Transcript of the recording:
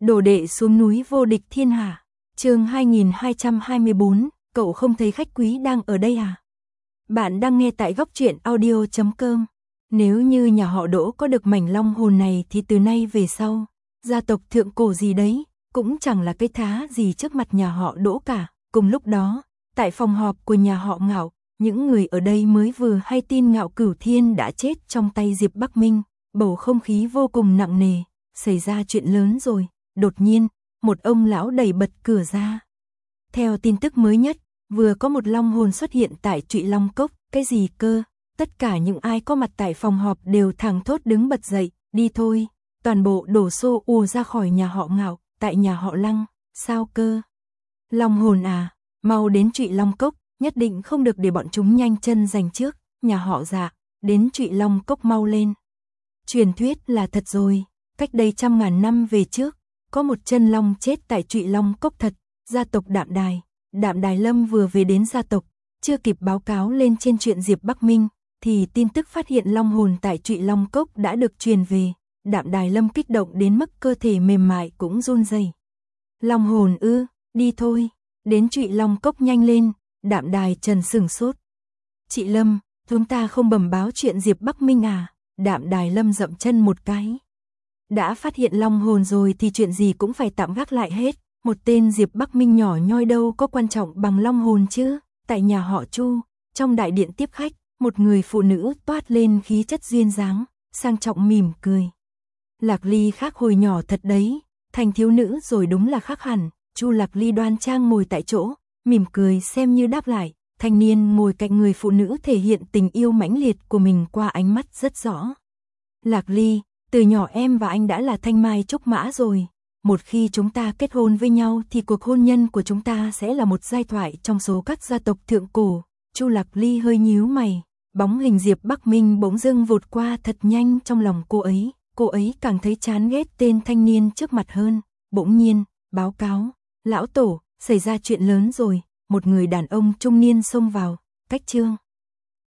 Đồ đệ xuống núi vô địch thiên hạ. Chương 2224, cậu không thấy khách quý đang ở đây à? Bạn đang nghe tại góc truyện audio.com. Nếu như nhà họ Đỗ có được mảnh long hồn này thì từ nay về sau, gia tộc thượng cổ gì đấy, cũng chẳng là cái thá gì trước mặt nhà họ Đỗ cả. Cùng lúc đó, tại phòng họp của nhà họ Ngạo, những người ở đây mới vừa hay tin Ngạo Cửu Thiên đã chết trong tay Diệp Bắc Minh, bầu không khí vô cùng nặng nề, xảy ra chuyện lớn rồi. Đột nhiên, một ông lão đẩy bật cửa ra. Theo tin tức mới nhất, vừa có một long hồn xuất hiện tại Trụy Long Cốc. Cái gì cơ? Tất cả những ai có mặt tại phòng họp đều thẳng thốt đứng bật dậy. Đi thôi. Toàn bộ đổ xô ùa ra khỏi nhà họ Ngạo. Tại nhà họ Lăng. Sao cơ? Long hồn à? Mau đến Trụy Long Cốc. Nhất định không được để bọn chúng nhanh chân giành trước. Nhà họ Dạ, đến Trụy Long Cốc mau lên. Truyền thuyết là thật rồi. Cách đây 100.000 năm về trước, có một chân long chết tại Trụy Long Cốc thật. Gia tộc Đạm Đài Lâm vừa về đến gia tộc, chưa kịp báo cáo lên trên chuyện Diệp Bắc Minh, thì tin tức phát hiện long hồn tại Trụy Long Cốc đã được truyền về. Đạm Đài Lâm kích động đến mức cơ thể mềm mại cũng run rẩy. Long hồn ư? Đi thôi, đến Trụy Long Cốc nhanh lên. Đạm Đài Trần sửng sốt. Chị Lâm, chúng ta không bẩm báo chuyện Diệp Bắc Minh à? Đạm Đài Lâm dậm chân một cái. Đã phát hiện long hồn rồi thì chuyện gì cũng phải tạm gác lại hết. Một tên Diệp Bắc Minh nhỏ nhoi đâu có quan trọng bằng long hồn chứ. Tại nhà họ Chu, trong đại điện tiếp khách, một người phụ nữ toát lên khí chất duyên dáng, sang trọng mỉm cười. Lạc Ly khác hồi nhỏ thật đấy, thành thiếu nữ rồi đúng là khác hẳn. Chu Lạc Ly đoan trang ngồi tại chỗ, mỉm cười xem như đáp lại. Thanh niên ngồi cạnh người phụ nữ thể hiện tình yêu mãnh liệt của mình qua ánh mắt rất rõ. Lạc Ly, từ nhỏ em và anh đã là thanh mai trúc mã rồi. Một khi chúng ta kết hôn với nhau thì cuộc hôn nhân của chúng ta sẽ là một giai thoại trong số các gia tộc thượng cổ. Chu Lạc Ly hơi nhíu mày, bóng hình Diệp Bắc Minh bỗng dưng vụt qua thật nhanh trong lòng cô ấy. Cô ấy càng thấy chán ghét tên thanh niên trước mặt hơn. Bỗng nhiên, báo cáo, lão tổ, xảy ra chuyện lớn rồi. Một người đàn ông trung niên xông vào. Cách Trương